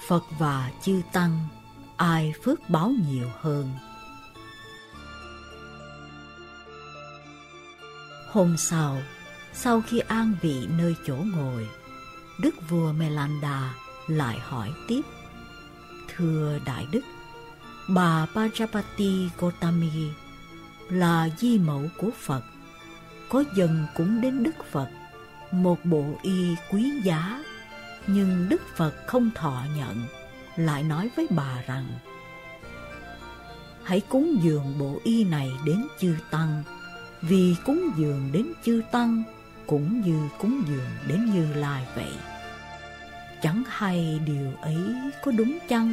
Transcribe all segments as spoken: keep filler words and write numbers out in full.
Phật và chư Tăng, ai phước báo nhiều hơn? Hôm sau, sau khi an vị nơi chỗ ngồi, Đức vua Melanda lại hỏi tiếp: Thưa Đại Đức, bà Pajapati Gotami là di mẫu của Phật, có dâng cúng đến Đức Phật một bộ y quý giá, nhưng Đức Phật không thọ nhận, lại nói với bà rằng: Hãy cúng dường bộ y này đến chư Tăng, vì cúng dường đến chư Tăng cũng như cúng dường đến Như Lai vậy. Chẳng hay điều ấy có đúng chăng?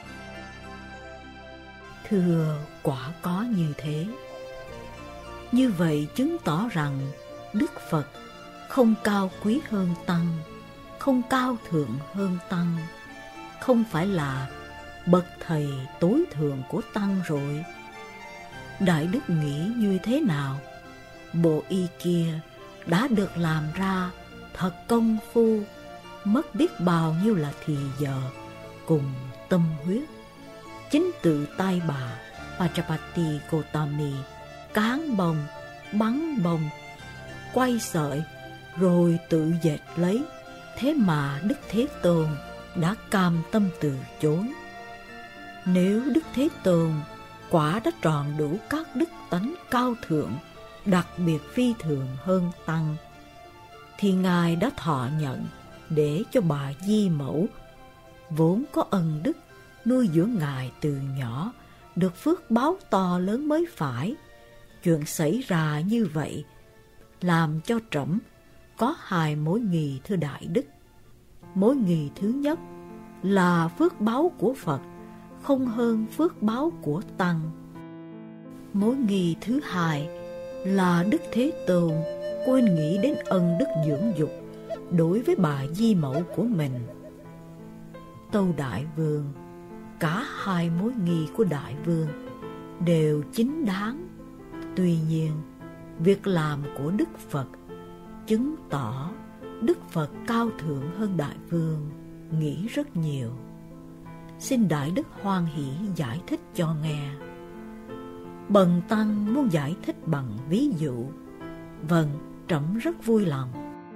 Thưa, quả có như thế. Như vậy chứng tỏ rằng Đức Phật không cao quý hơn Tăng, không cao thượng hơn Tăng, không phải là bậc thầy tối thượng của Tăng rồi. Đại Đức nghĩ như thế nào? Bộ y kia đã được làm ra thật công phu, mất biết bao nhiêu là thì giờ cùng tâm huyết. Chính tự tay bà Pajapati Gotami cán bông, bắn bông, quay sợi, rồi tự dệt lấy. Thế mà Đức Thế Tôn đã cam tâm từ chối. Nếu Đức Thế Tôn quả đã tròn đủ các đức tánh cao thượng, đặc biệt phi thường hơn Tăng, thì Ngài đã thọ nhận để cho bà di mẫu vốn có ân đức nuôi dưỡng Ngài từ nhỏ được phước báo to lớn mới phải. Chuyện xảy ra như vậy làm cho trẫm có hai mối nghi, thưa Đại Đức. Mối nghi thứ nhất là phước báo của Phật không hơn phước báo của Tăng. Mối nghi thứ hai là Đức Thế Tôn quên nghĩ đến ân đức dưỡng dục đối với bà di mẫu của mình. Tâu Đại Vương, cả hai mối nghi của Đại Vương đều chính đáng. Tuy nhiên, việc làm của Đức Phật chứng tỏ Đức Phật cao thượng hơn Đại Vương nghĩ rất nhiều. Xin Đại Đức hoan hỷ giải thích cho nghe. Bần Tăng muốn giải thích bằng ví dụ. Vâng, trẫm rất vui lòng.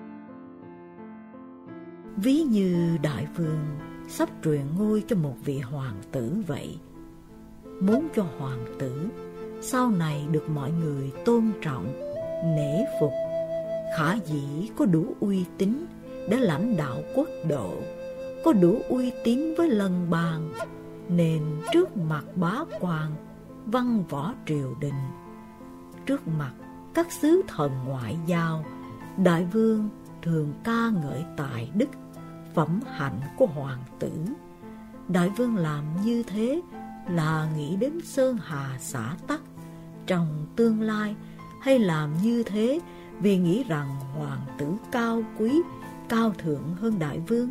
Ví như Đại Vương sắp truyền ngôi cho một vị hoàng tử vậy. Muốn cho hoàng tử sau này được mọi người tôn trọng, nể phục, khả dĩ có đủ uy tín để lãnh đạo quốc độ, có đủ uy tín với lân bang, nên trước mặt bá quan, văn võ triều đình, trước mặt các sứ thần ngoại giao, Đại Vương thường ca ngợi tài đức, phẩm hạnh của hoàng tử. Đại Vương làm như thế là nghĩ đến sơn hà xã tắc trong tương lai, hay làm như thế vì nghĩ rằng hoàng tử cao quý, cao thượng hơn Đại Vương?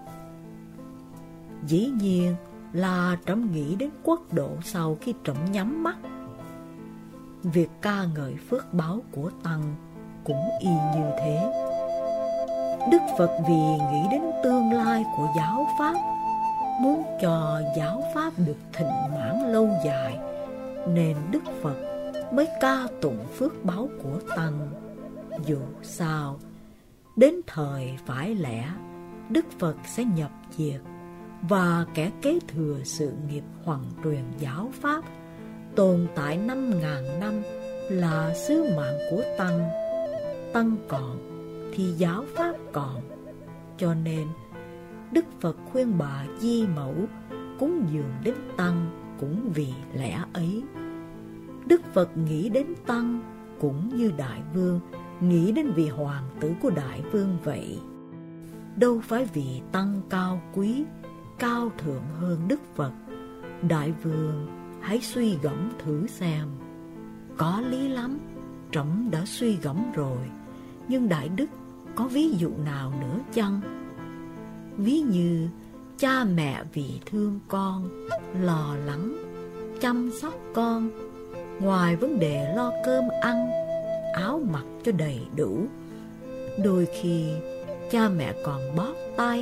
Dĩ nhiên là trẫm nghĩ đến quốc độ sau khi trẫm nhắm mắt. Việc ca ngợi phước báo của Tăng cũng y như thế. Đức Phật vì nghĩ đến tương lai của giáo pháp, muốn cho giáo pháp được thịnh mãn lâu dài, nên Đức Phật mới ca tụng phước báo của Tăng. Dù sao, đến thời phải lẽ, Đức Phật sẽ nhập diệt, và kẻ kế thừa sự nghiệp hoằng truyền giáo pháp tồn tại năm ngàn năm là sứ mạng của Tăng. Tăng còn thì giáo pháp còn. Cho nên Đức Phật khuyên bà di mẫu cúng dường đến Tăng cũng vì lẽ ấy. Đức Phật nghĩ đến Tăng cũng như Đại Vương nghĩ đến vị hoàng tử của Đại Vương vậy. Đâu phải vì Tăng cao quý, cao thượng hơn Đức Phật. Đại Vương hãy suy gẫm thử xem. Có lý lắm, trẫm đã suy gẫm rồi, nhưng Đại Đức có ví dụ nào nữa chăng? Ví như cha mẹ vì thương con, lo lắng, chăm sóc con, ngoài vấn đề lo cơm ăn, áo mặc cho đầy đủ, đôi khi cha mẹ còn bóp tay,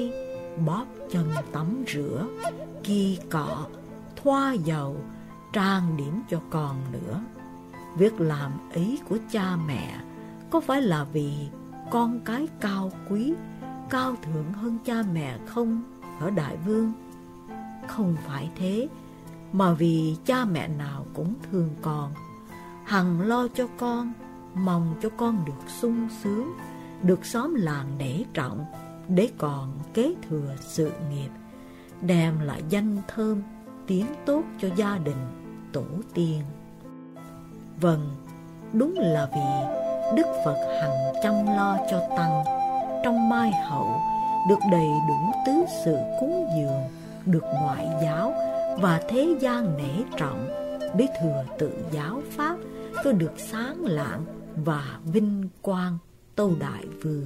bóp chân tắm rửa, ki cọ, thoa dầu, trang điểm cho con nữa. Việc làm ấy của cha mẹ có phải là vì con cái cao quý, cao thượng hơn cha mẹ không ở Đại Vương? Không phải thế, mà vì cha mẹ nào cũng thương con, hằng lo cho con, mong cho con được sung sướng, được xóm làng nể trọng, để còn kế thừa sự nghiệp, đem lại danh thơm, tiếng tốt cho gia đình, tổ tiên. Vâng, đúng là vì Đức Phật hằng chăm lo cho tăng, trong mai hậu được đầy đủ tứ sự cúng dường, được ngoại giáo và thế gian nể trọng, để thừa tự giáo pháp cho được sáng lạng và vinh quang tâu Đại Vương.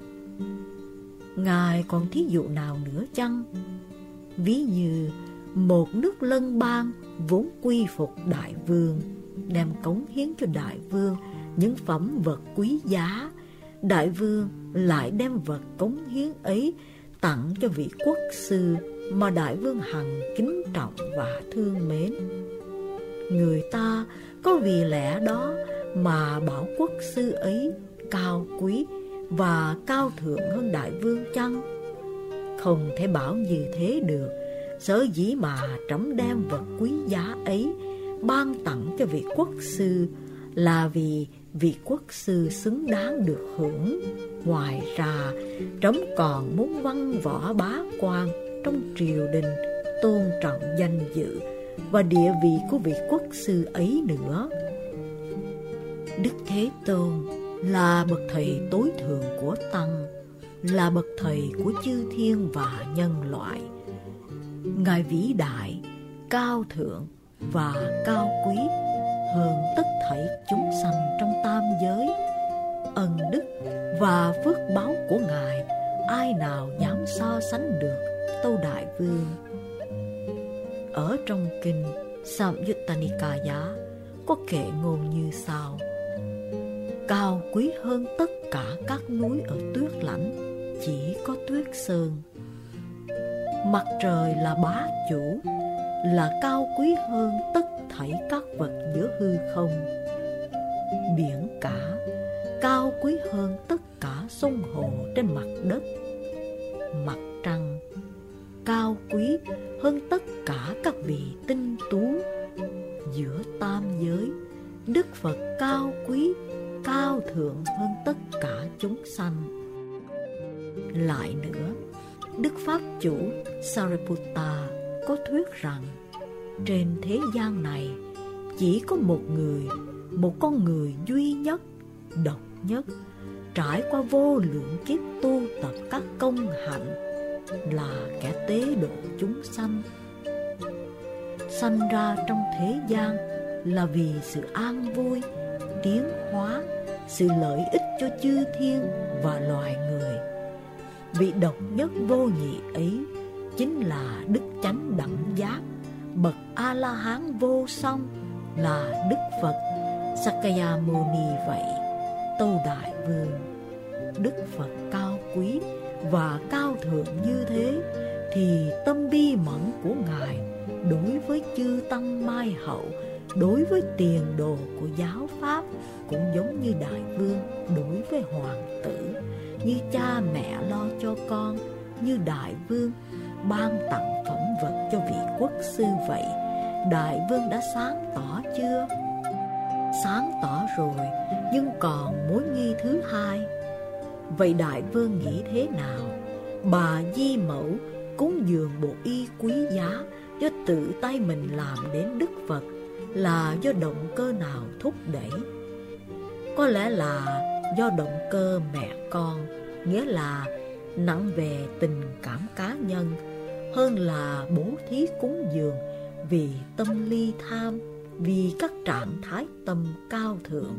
Ngài còn thí dụ nào nữa chăng? Ví như một nước lân bang vốn quy phục Đại Vương, đem cống hiến cho Đại Vương những phẩm vật quý giá, Đại Vương lại đem vật cống hiến ấy tặng cho vị quốc sư mà Đại Vương hằng kính trọng và thương mến. Người ta có vì lẽ đó mà bảo quốc sư ấy cao quý và cao thượng hơn Đại Vương chăng? Không thể bảo như thế được. Sở dĩ mà trẫm đem vật quý giá ấy ban tặng cho vị quốc sư là vì vị quốc sư xứng đáng được hưởng. Ngoài ra, trẫm còn muốn văn võ bá quan trong triều đình tôn trọng danh dự và địa vị của vị quốc sư ấy nữa. Đức Thế Tôn là bậc thầy tối thượng của tăng, là bậc thầy của chư thiên và nhân loại. Ngài vĩ đại, cao thượng và cao quý hơn tất thảy chúng sanh trong tam giới. Ân đức và phước báu của Ngài ai nào dám so sánh được, tâu Đại Vương. Ở trong kinh Samyutta Nikaya có kệ ngôn như sau: cao quý hơn tất cả các núi ở tuyết lãnh chỉ có Tuyết Sơn. Mặt trời là bá chủ, là cao quý hơn tất thảy các vật giữa hư không. Biển cả cao quý hơn tất cả sông hồ trên mặt đất. Mặt trăng cao quý hơn tất cả các vị tinh tú. Giữa tam giới, Đức Phật cao quý, cao thượng hơn tất cả chúng sanh. Lại nữa, Đức Pháp Chủ Sariputta có thuyết rằng trên thế gian này chỉ có một người, một con người duy nhất, độc nhất, trải qua vô lượng kiếp tu tập các công hạnh, là kẻ tế độ chúng sanh. Sanh ra trong thế gian là vì sự an vui, tiến hóa, sự lợi ích cho chư thiên và loài người. Vị độc nhất vô nhị ấy chính là Đức Chánh Đẳng Giác, bậc A-la-hán vô song, là Đức Phật Sakyamuni vậy, tâu Đại Vương. Đức Phật cao quý và cao thượng như thế, thì tâm bi mẫn của Ngài đối với chư tăng mai hậu, đối với tiền đồ của giáo pháp cũng giống như Đại Vương đối với hoàng tử. Như cha mẹ lo cho con, như Đại Vương ban tặng phẩm vật cho vị quốc sư vậy. Đại Vương đã sáng tỏ chưa? Sáng tỏ rồi, nhưng còn mối nghi thứ hai. Vậy Đại Vương nghĩ thế nào? Bà Di Mẫu cúng dường bộ y quý giá do tự tay mình làm đến Đức Phật là do động cơ nào thúc đẩy? Có lẽ là do động cơ mẹ con, nghĩa là nặng về tình cảm cá nhân, hơn là bố thí cúng dường vì tâm ly tham, vì các trạng thái tâm cao thượng.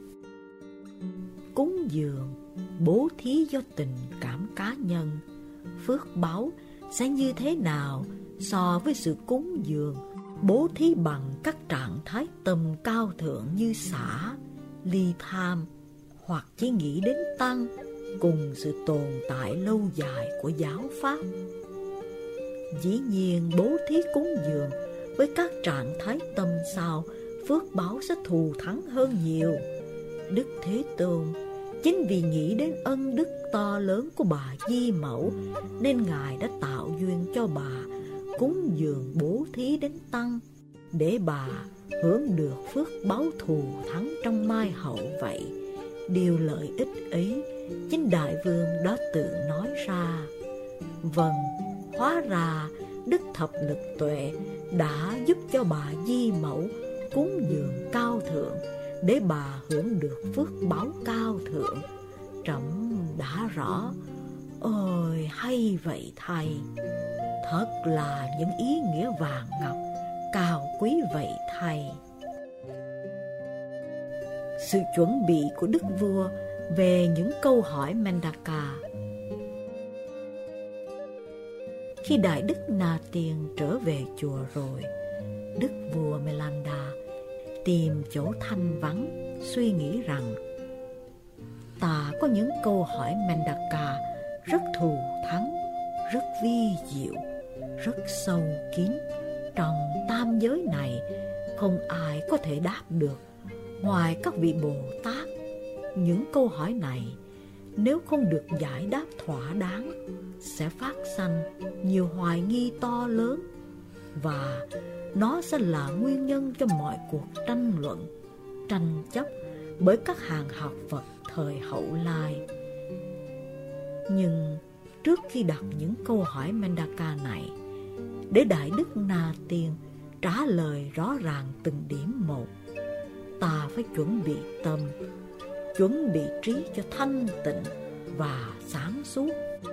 Cúng dường, bố thí do tình cảm cá nhân, phước báu sẽ như thế nào so với sự cúng dường, bố thí bằng các trạng thái tâm cao thượng như xả, ly tham, hoặc chỉ nghĩ đến tăng, cùng sự tồn tại lâu dài của giáo pháp. Dĩ nhiên bố thí cúng dường với các trạng thái tâm sao, phước báo sẽ thù thắng hơn nhiều. Đức Thế Tôn chính vì nghĩ đến ân đức to lớn của bà Di Mẫu nên Ngài đã tạo duyên cho bà cúng dường bố thí đến tăng, để bà hưởng được phước báo thù thắng trong mai hậu vậy. Điều lợi ích ấy chính Đại Vương đã tự nói ra. Vâng, hóa ra Đức Thập Lực Tuệ đã giúp cho bà Di Mẫu cúng dường cao thượng để bà hưởng được phước báo cao thượng. Trẫm đã rõ. Ôi hay vậy thầy, thật là những ý nghĩa vàng ngọc cao quý vậy thầy. Sự chuẩn bị của Đức Vua về những câu hỏi Mendaka. Khi Đại Đức Na Tiên trở về chùa rồi, Đức Vua Melanda tìm chỗ thanh vắng, suy nghĩ rằng ta có những câu hỏi Mendaka rất thù thắng, rất vi diệu, rất sâu kín. Trong tam giới này không ai có thể đáp được ngoài các vị Bồ Tát. Những câu hỏi này nếu không được giải đáp thỏa đáng sẽ phát sanh nhiều hoài nghi to lớn, và nó sẽ là nguyên nhân cho mọi cuộc tranh luận, tranh chấp bởi các hàng học Phật thời hậu lai. Nhưng trước khi đặt những câu hỏi Mendaka này, để Đại Đức Na Tiên trả lời rõ ràng từng điểm một, ta phải chuẩn bị tâm, chuẩn bị trí cho thanh tịnh và sáng suốt.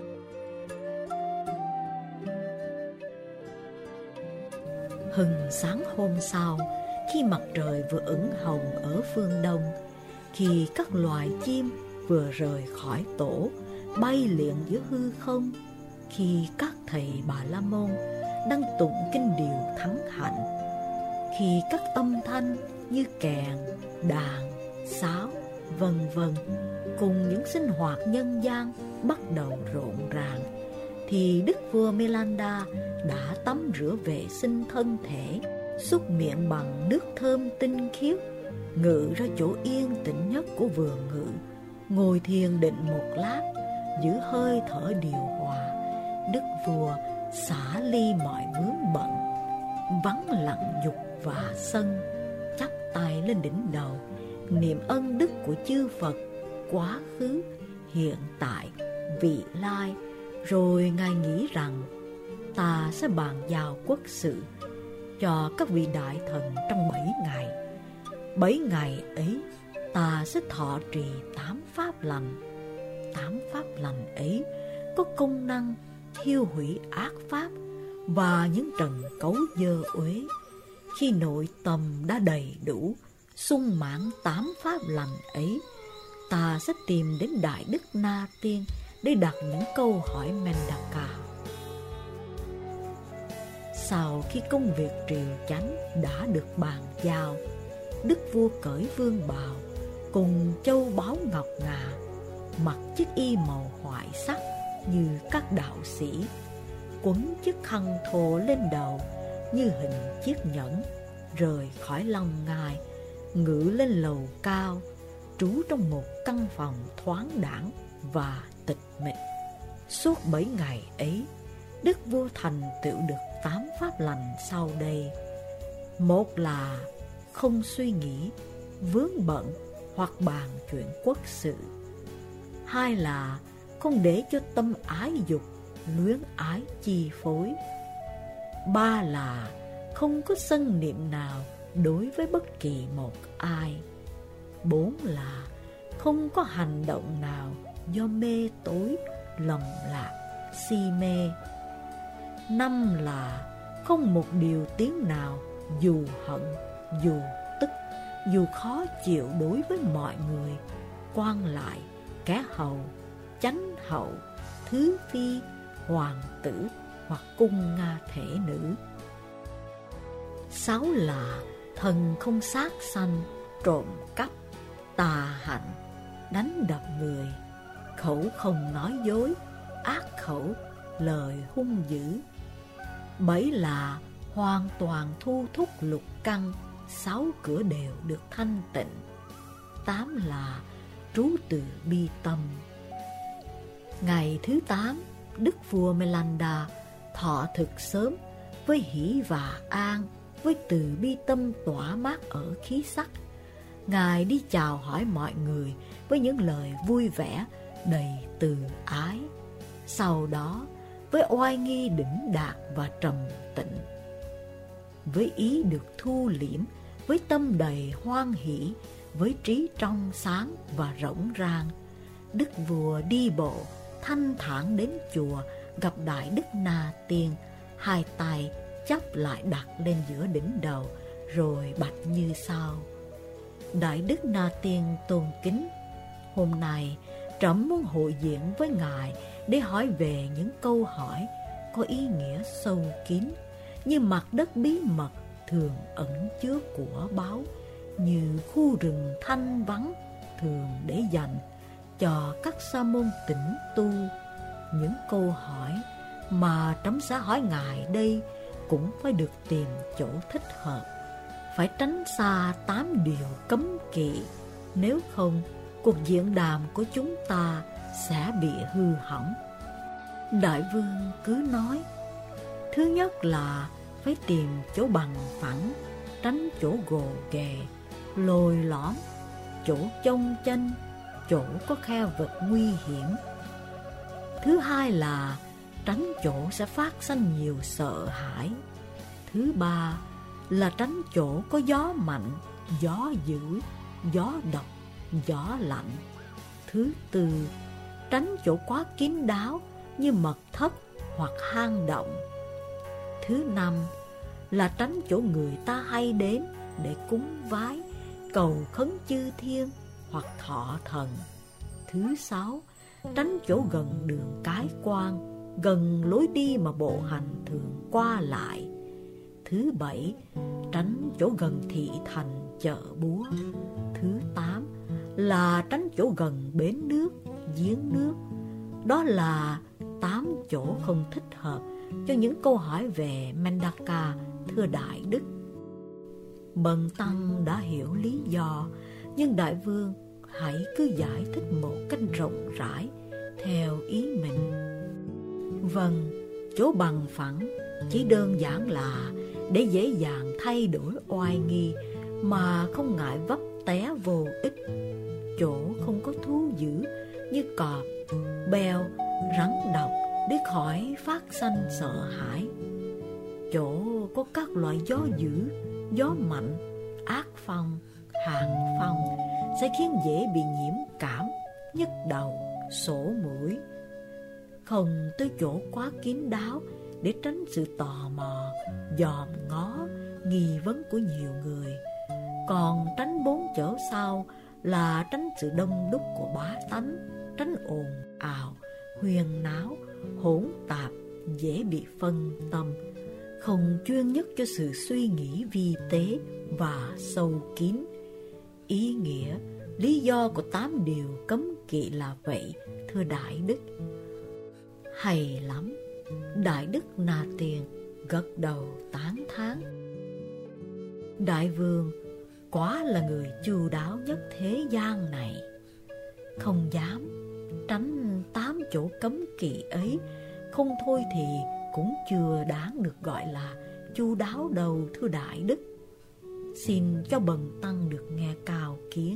Hừng sáng hôm sau, khi mặt trời vừa ửng hồng ở phương đông, khi các loài chim vừa rời khỏi tổ, bay lượn giữa hư không, khi các thầy Bà La Môn đang tụng kinh điều thắng hạnh, khi các âm thanh như kèn, đàn, sáo, vân vân cùng những sinh hoạt nhân gian bắt đầu rộn ràng, thì Đức Vua Melanda đã tắm rửa vệ sinh thân thể, súc miệng bằng nước thơm tinh khiết, ngự ra chỗ yên tĩnh nhất của vườn ngự, ngồi thiền định một lát, giữ hơi thở điều hòa. Đức Vua xả ly mọi vướng bận, vắng lặng dục và sân, chắp tay lên đỉnh đầu, niệm ân đức của chư Phật quá khứ, hiện tại, vị lai. Rồi Ngài nghĩ rằng ta sẽ bàn giao quốc sự cho các vị đại thần trong bảy ngày. Bảy ngày ấy ta sẽ thọ trì tám pháp lành. Tám pháp lành ấy có công năng thiêu hủy ác pháp và những trần cấu dơ uế. Khi nội tâm đã đầy đủ, sung mãn tám pháp lành ấy, ta sẽ tìm đến Đại Đức Na Tiên để đặt những câu hỏi Mendaka. Sau khi công việc triều chánh đã được bàn giao, Đức Vua cởi vương bào cùng châu báu ngọc ngà, mặc chiếc y màu hoại sắc như các đạo sĩ, quấn chiếc khăn thô lên đầu như hình chiếc nhẫn, rời khỏi Long Ngai, ngự lên lầu cao, trú trong một căn phòng thoáng đãng và tịch mịch. Suốt bảy ngày ấy, Đức Vua thành tựu được tám pháp lành sau đây. Một là không suy nghĩ, vướng bận hoặc bàn chuyện quốc sự. Hai là không để cho tâm ái dục, luyến ái chi phối. Ba là không có sân niệm nào đối với bất kỳ một ai. Bốn là không có hành động nào do mê tối, lầm lạc, si mê. Năm là không một điều tiếng nào dù hận, dù tức, dù khó chịu đối với mọi người, quan lại, kẻ hầu, chánh hậu, thứ phi, hoàng tử hoặc cung nga thể nữ. Sáu là thần không sát sanh, trộm cắp, tà hạnh, đánh đập người, khẩu không nói dối, ác khẩu, lời hung dữ. Bảy là hoàn toàn thu thúc lục căn, sáu cửa đều được thanh tịnh. Tám là trú từ bi tâm. Ngày thứ tám, Đức vua Melanda thọ thực sớm, với hỷ và an, với từ bi tâm tỏa mát ở khí sắc. Ngài đi chào hỏi mọi người với những lời vui vẻ, đầy từ ái. Sau đó, với oai nghi đỉnh đạt và trầm tịnh, với ý được thu liễm, với tâm đầy hoan hỷ, với trí trong sáng và rỗng rang, Đức vua đi bộ thanh thản đến chùa, gặp Đại Đức Na Tiên, hai tay chắp lại đặt lên giữa đỉnh đầu, rồi bạch như sau: Đại Đức Na Tiên tôn kính, hôm nay trẫm muốn hội diện với ngài để hỏi về những câu hỏi có ý nghĩa sâu kín, như mặt đất bí mật thường ẩn chứa của báu, như khu rừng thanh vắng thường để dành cho các sa môn tĩnh tu. Những câu hỏi mà trẫm sẽ hỏi ngài đây cũng phải được tìm chỗ thích hợp, phải tránh xa tám điều cấm kỵ, nếu không cuộc diễn đàm của chúng ta sẽ bị hư hỏng. Đại vương cứ nói: Thứ nhất là phải tìm chỗ bằng phẳng, tránh chỗ gồ ghề, lồi lõm, chỗ chông chênh, chỗ có khe vực nguy hiểm. Thứ hai là tránh chỗ sẽ phát sinh nhiều sợ hãi. Thứ ba là tránh chỗ có gió mạnh, gió dữ, gió độc, gió lạnh. Thứ tư, tránh chỗ quá kín đáo như mật thất hoặc hang động. Thứ năm là tránh chỗ người ta hay đến để cúng vái, cầu khấn chư thiên hoặc thọ thần. Thứ sáu, tránh chỗ gần đường cái quan, gần lối đi mà bộ hành thường qua lại. Thứ bảy, tránh chỗ gần thị thành chợ búa. Thứ tám là tránh chỗ gần bến nước, giếng nước. Đó là tám chỗ không thích hợp cho những câu hỏi về Mendaka, thưa Đại Đức. Bần tăng đã hiểu lý do, nhưng Đại vương hãy cứ giải thích một cách rộng rãi theo ý mình. Vâng, chỗ bằng phẳng chỉ đơn giản là để dễ dàng thay đổi oai nghi mà không ngại vấp té vô ích. Chỗ không có thú dữ như cọp, beo, rắn độc để khỏi phát sanh sợ hãi. Chỗ có các loại gió dữ, gió mạnh, ác phong, hàng phong sẽ khiến dễ bị nhiễm cảm, nhức đầu, sổ mũi. Không tới chỗ quá kín đáo để tránh sự tò mò, dòm ngó, nghi vấn của nhiều người. Còn tránh bốn chỗ sau là tránh sự đông đúc của bá tánh, tránh ồn ào, huyền náo, hỗn tạp, dễ bị phân tâm, không chuyên nhất cho sự suy nghĩ vi tế và sâu kín. Ý nghĩa, lý do của tám điều cấm kỵ là vậy, thưa Đại Đức. Hay lắm. Đại Đức Na Tiên gật đầu tán thán. Đại vương quả là người chu đáo nhất thế gian này. Không dám tránh tám chỗ cấm kỵ ấy, không thôi thì cũng chưa đáng được gọi là chu đáo đâu, thưa Đại Đức. Xin cho bần tăng được nghe cao kiến.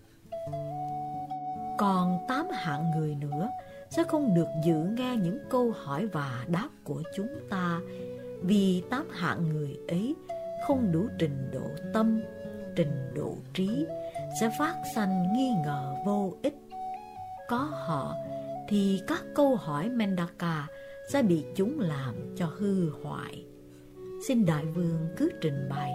Còn tám hạng người nữa sẽ không được dự nghe những câu hỏi và đáp của chúng ta, vì tám hạng người ấy không đủ trình độ tâm, trình độ trí, sẽ phát sanh nghi ngờ vô ích. Có họ thì các câu hỏi Mendaka sẽ bị chúng làm cho hư hoại. Xin Đại vương cứ trình bày.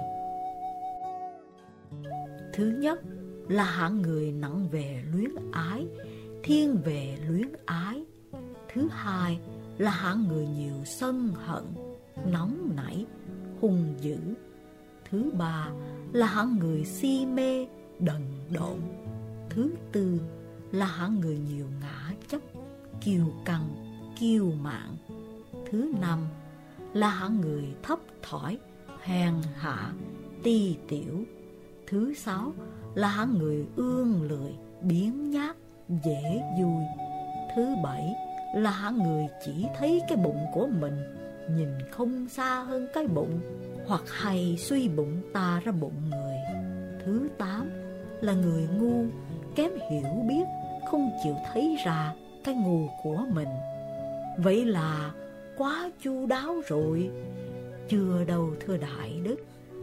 Thứ nhất là hạng người nặng về luyến ái, thiên về luyến ái. Thứ hai là hạng người nhiều sân hận, nóng nảy, hung dữ. Thứ ba là hạng người si mê, đần độn. Thứ tư là hạng người nhiều ngã chấp, kiêu căng, kiêu mạn. Thứ năm là hạng người thấp thỏi, hèn hạ, ti tiểu. Thứ sáu là hạng người ương lười, biếng nhác, dễ vui. Thứ bảy là hạng người chỉ thấy cái bụng của mình, nhìn không xa hơn cái bụng, hoặc hay suy bụng ta ra bụng người. Thứ tám là người ngu, kém hiểu biết, không chịu thấy ra cái ngu của mình. Vậy là quá chu đáo rồi. Chưa đâu thưa đại đức.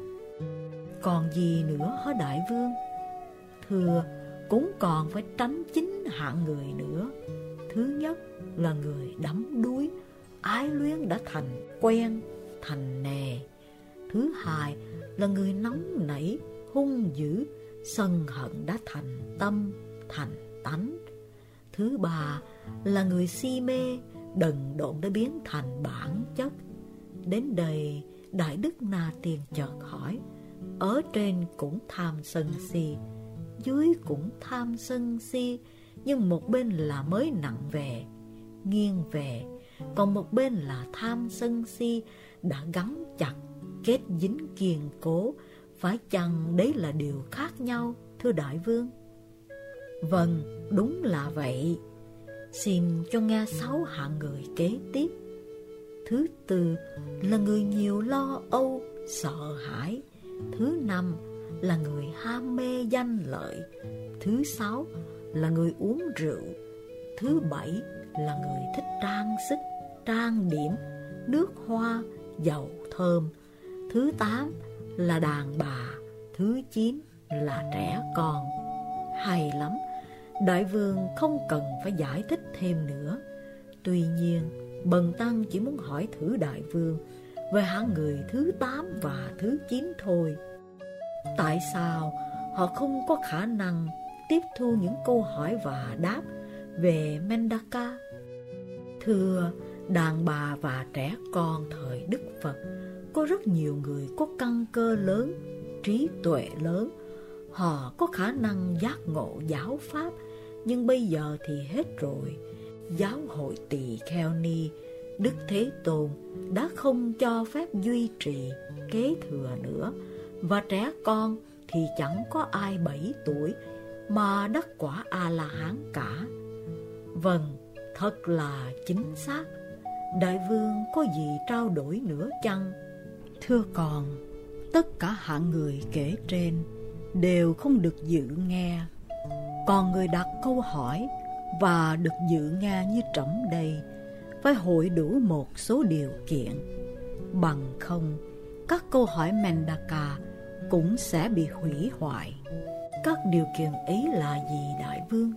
Còn gì nữa hả đại vương? Thưa, cũng còn phải tránh chính hạng người nữa. Thứ nhất là người đắm đuối, ái luyến đã thành quen, thành nề. Thứ hai là người nóng nảy, hung dữ, sân hận đã thành tâm, thành tánh. Thứ ba là người si mê, đần độn đã biến thành bản chất. Đến đây đại đức Na Tiên chợt hỏi, ở trên cũng tham sân si, dưới cũng tham sân si, nhưng một bên là mới nặng về, nghiêng về, còn một bên là tham sân si đã gắn chặt, kết dính kiên cố. Phải chăng đấy là điều khác nhau, thưa đại vương? Vâng, đúng là vậy. Xin cho nghe sáu hạng người kế tiếp. Thứ tư là người nhiều lo âu, sợ hãi. Thứ năm là người ham mê danh lợi. Thứ sáu là người uống rượu. Thứ bảy là người thích trang sức, trang điểm, nước hoa, dầu thơm. Thứ tám là đàn bà. Thứ chín là trẻ con. Hay lắm, đại vương không cần phải giải thích thêm nữa. Tuy nhiên, bần tăng chỉ muốn hỏi thử đại vương về hạng người thứ tám và thứ chín thôi. Tại sao họ không có khả năng tiếp thu những câu hỏi và đáp về Mendaka? Thưa, đàn bà và trẻ con thời Đức Phật có rất nhiều người có căn cơ lớn, trí tuệ lớn. Họ có khả năng giác ngộ giáo pháp, nhưng bây giờ thì hết rồi. Giáo hội Tỳ Kheo Ni, Đức Thế Tôn đã không cho phép duy trì, kế thừa nữa. Và trẻ con thì chẳng có ai bảy tuổi mà đắc quả A-la-hán cả. Vâng, thật là chính xác. Đại vương có gì trao đổi nữa chăng? Thưa còn, tất cả hạng người kể trên đều không được dự nghe. Còn người đặt câu hỏi và được dự nghe như trẫm đây phải hội đủ một số điều kiện. Bằng không, các câu hỏi Mendaka cũng sẽ bị hủy hoại. Các điều kiện ấy là gì đại vương?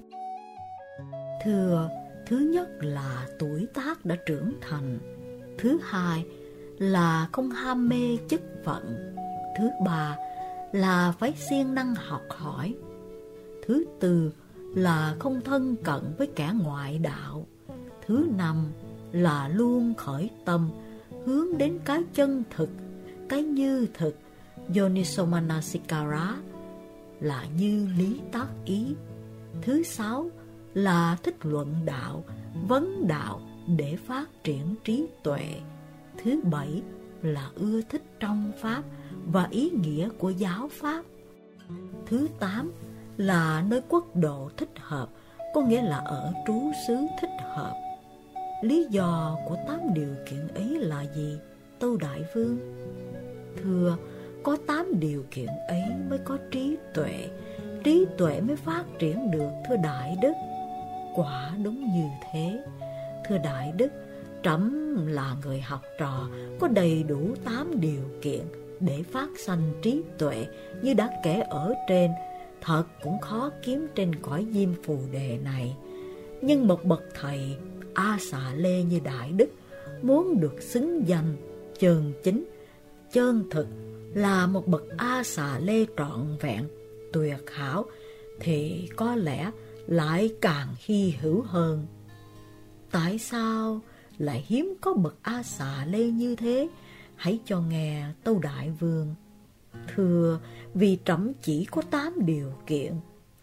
Thưa, thứ nhất là tuổi tác đã trưởng thành. Thứ hai là không ham mê chức phận. Thứ ba là phải siêng năng học hỏi. Thứ tư là không thân cận với kẻ ngoại đạo. Thứ năm là luôn khởi tâm hướng đến cái chân thực, cái như thực, Yonisomanasicara, là như lý tác ý. Thứ sáu là thích luận đạo, vấn đạo để phát triển trí tuệ. Thứ bảy là ưa thích trong pháp và ý nghĩa của giáo pháp. Thứ tám là nơi quốc độ thích hợp, có nghĩa là ở trú xứ thích hợp. Lý do của tám điều kiện ấy là gì, tâu đại vương? Thưa, có tám điều kiện ấy mới có trí tuệ, trí tuệ mới phát triển được, thưa đại đức. Quả đúng như thế. Thưa đại đức, trẫm là người học trò, có đầy đủ tám điều kiện để phát sanh trí tuệ như đã kể ở trên. Thật cũng khó kiếm trên cõi diêm phù đề này. Nhưng một bậc thầy A Xà Lê như đại đức muốn được xứng danh, chân chính, chân thực, là một bậc A Xà Lê trọn vẹn, tuyệt hảo, thì có lẽ lại càng hy hữu hơn. Tại sao lại hiếm có bậc A Xà Lê như thế? Hãy cho nghe tâu đại vương. Thưa, vì trẫm chỉ có tám điều kiện,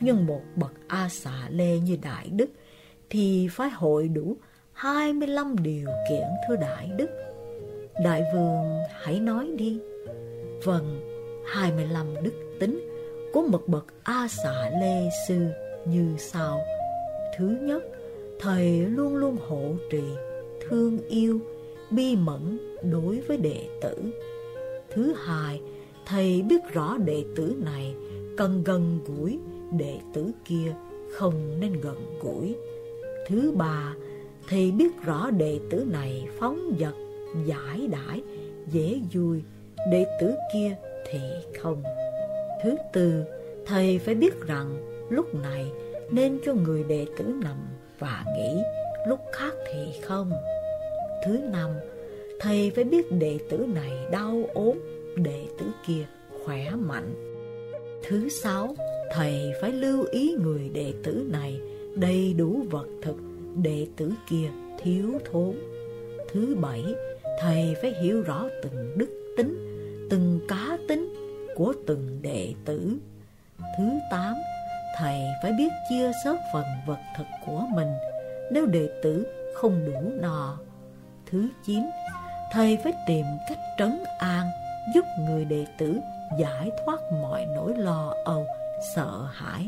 Nhưng một bậc A Xà Lê như Đại Đức thì phải hội đủ hai mươi lăm điều kiện, thưa Đại Đức. Đại Vương hãy nói đi. Vâng, hai mươi lăm đức tính của một bậc A Xà Lê sư như sau. Thứ nhất, thầy luôn luôn hộ trì, thương yêu, bi mẫn đối với đệ tử. Thứ hai, thầy biết rõ đệ tử này cần gần gũi, đệ tử kia không nên gần gũi. Thứ ba, thầy biết rõ đệ tử này phóng dật, giải đãi, dễ vui, đệ tử kia thì không. Thứ tư, thầy phải biết rằng lúc này nên cho người đệ tử nằm và nghỉ, lúc khác thì không. Thứ năm, thầy phải biết đệ tử này đau ốm, đệ tử kia khỏe mạnh. Thứ sáu, thầy phải lưu ý người đệ tử này đầy đủ vật thực, đệ tử kia thiếu thốn. Thứ bảy, thầy phải hiểu rõ từng đức tính, từng cá tính của từng đệ tử. Thứ tám, thầy phải biết chia sớt phần vật thực của mình nếu đệ tử không đủ no. Thứ chín, thầy phải tìm cách trấn an, giúp người đệ tử giải thoát mọi nỗi lo âu, sợ hãi.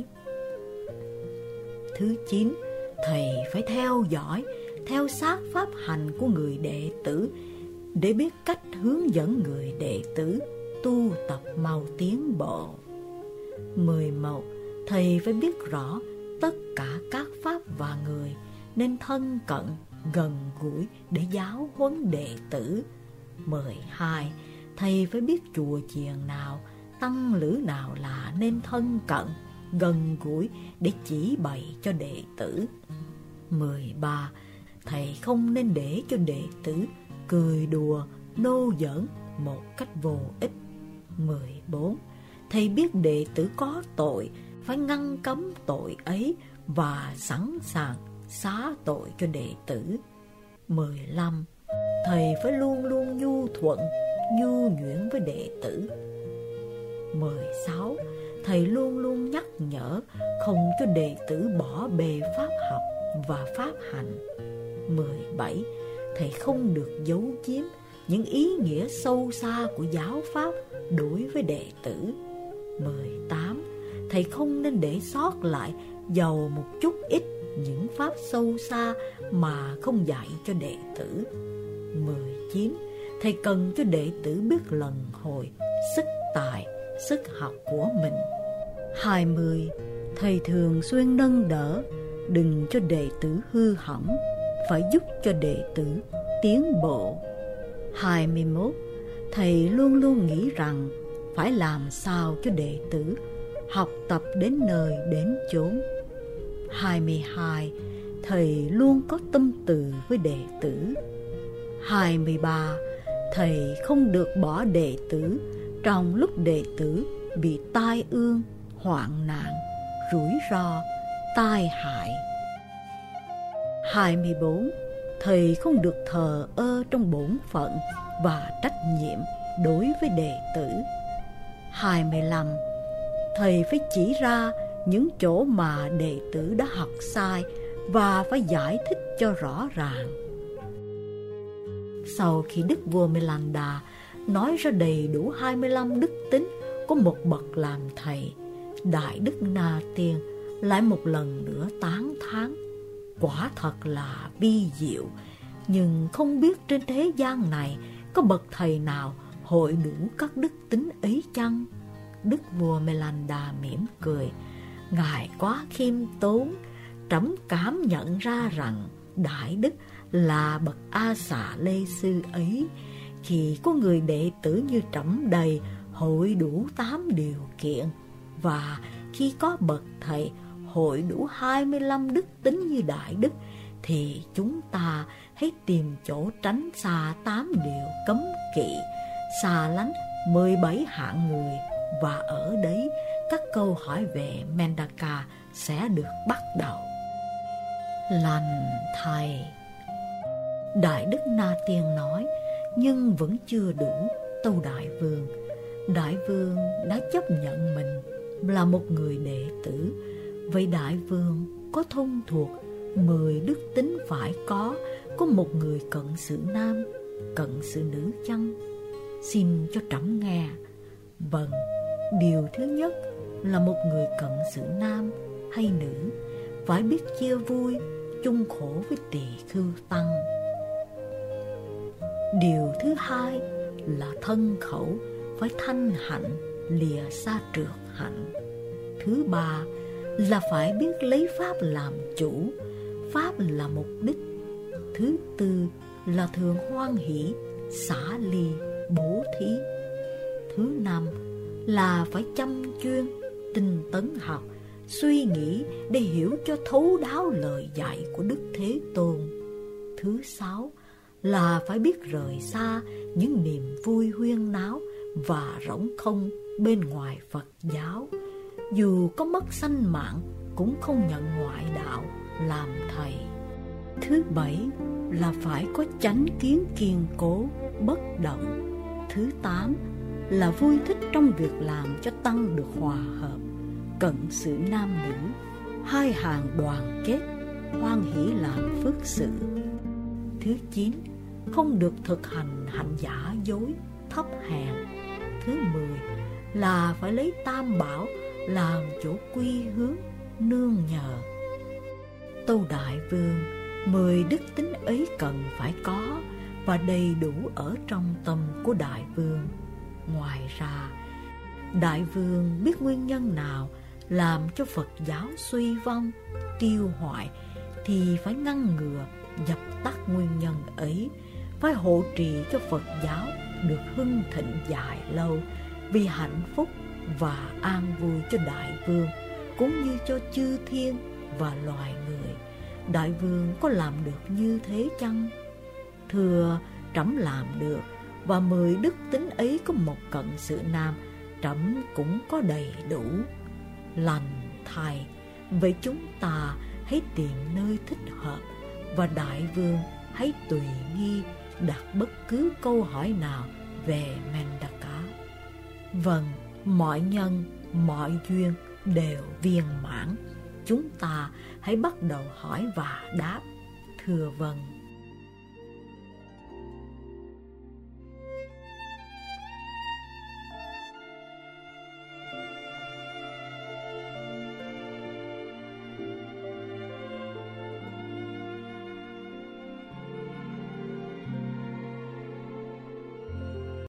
Thứ chín, thầy phải theo dõi, theo sát pháp hành của người đệ tử để biết cách hướng dẫn người đệ tử tu tập mau tiến bộ. Mười một, thầy phải biết rõ tất cả các pháp và người nên thân cận, gần gũi để giáo huấn đệ tử. Mười hai, thầy phải biết chùa chiền nào, tăng lữ nào là nên thân cận, gần gũi để chỉ bày cho đệ tử. Mười ba, thầy không nên để cho đệ tử cười đùa, nô giỡn một cách vô ích. Mười bốn, thầy biết đệ tử có tội, phải ngăn cấm tội ấy và sẵn sàng xá tội cho đệ tử. Mười lăm, thầy phải luôn luôn nhu thuận, nhu nhuyễn với đệ tử. Mười sáu, thầy luôn luôn nhắc nhở không cho đệ tử bỏ bê pháp học và pháp hành. Mười bảy, thầy không được giấu giếm những ý nghĩa sâu xa của giáo pháp đối với đệ tử. Mười tám, thầy không nên để sót lại dầu một chút ít những pháp sâu xa mà không dạy cho đệ tử. Mười chín, thầy cần cho đệ tử biết lần hồi sức tài, sức học của mình. Hai mươi, thầy thường xuyên nâng đỡ, đừng cho đệ tử hư hỏng, phải giúp cho đệ tử tiến bộ. Hai mươi mốt, thầy luôn luôn nghĩ rằng phải làm sao cho đệ tử học tập đến nơi đến chốn. Hai mươi hai, thầy luôn có tâm từ với đệ tử. Hai mươi ba, thầy không được bỏ đệ tử trong lúc đệ tử bị tai ương, hoạn nạn, rủi ro, tai hại. Hai mươi bốn, thầy không được thờ ơ trong bổn phận và trách nhiệm đối với đệ tử. Hai mươi lăm, thầy phải chỉ ra những chỗ mà đệ tử đã học sai và phải giải thích cho rõ ràng. Sau khi Đức vua Melanda nói ra đầy đủ hai mươi lăm đức tính của một bậc làm thầy, Đại Đức Na Tiên lại một lần nữa tán thán: quả thật là vi diệu, nhưng không biết trên thế gian này có bậc thầy nào hội đủ các đức tính ấy chăng? Đức vua Melanda mỉm cười: ngài quá khiêm tốn, trẫm cảm nhận ra rằng Đại Đức là bậc A Xà Lê sư ấy. Khi có người đệ tử như trẫm đầy hội đủ tám điều kiện, và khi có bậc thầy hội đủ hai mươi lăm đức tính như Đại Đức, thì chúng ta hãy tìm chỗ tránh xa tám điều cấm kỵ, xa lánh mười bảy hạng người, và ở đấy các câu hỏi về Mendaka sẽ được bắt đầu. Lành thầy, Đại Đức Na Tiên nói, nhưng vẫn chưa đủ, tâu Đại Vương. Đại Vương đã chấp nhận mình là một người đệ tử Vậy đại vương có thông thuộc mười đức tính phải có có một người cận sự nam, cận sự nữ chăng? Xin cho trẫm nghe. Vâng, điều thứ nhất là một người cận sự nam hay nữ phải biết chia vui, chung khổ với tỳ khưu tăng. Điều thứ hai là thân khẩu phải thanh hạnh, lìa xa trượt hạnh. Thứ ba là phải biết lấy pháp làm chủ, pháp là mục đích. Thứ tư là thường hoan hỷ, xả ly, bố thí. Thứ năm là phải chăm chuyên, tinh tấn học, suy nghĩ để hiểu cho thấu đáo lời dạy của Đức Thế Tôn. Thứ sáu là phải biết rời xa những niềm vui huyên náo và rỗng không bên ngoài Phật giáo. Dù có mất sanh mạng cũng không nhận ngoại đạo làm thầy. Thứ bảy là phải có chánh kiến kiên cố, bất động. Thứ tám là vui thích trong việc làm cho tăng được hòa hợp, cận sự nam nữ, hai hàng đoàn kết, hoan hỷ làm phước sự. Thứ chín, không được thực hành hạnh giả dối, thấp hèn. Thứ mười là phải lấy tam bảo làm chỗ quy hướng, nương nhờ. Tâu đại vương, mười đức tính ấy cần phải có và đầy đủ ở trong tâm của đại vương. Ngoài ra, đại vương biết nguyên nhân nào làm cho Phật giáo suy vong, tiêu hoại thì phải ngăn ngừa, dập tắt nguyên nhân ấy, phải hộ trì cho Phật giáo được hưng thịnh dài lâu, vì hạnh phúc và an vui cho đại vương cũng như cho chư thiên và loài người. Đại vương có làm được như thế chăng? Thưa, trẫm làm được, và mười đức tính ấy có một cận sự nam, trẫm cũng có đầy đủ. Lành thay, vậy chúng ta hãy tìm nơi thích hợp, và đại vương hãy tùy nghi đặt bất cứ câu hỏi nào về Mendaka. Vâng, mọi nhân, mọi duyên đều viên mãn. Chúng ta hãy bắt đầu hỏi và đáp. Thưa vâng.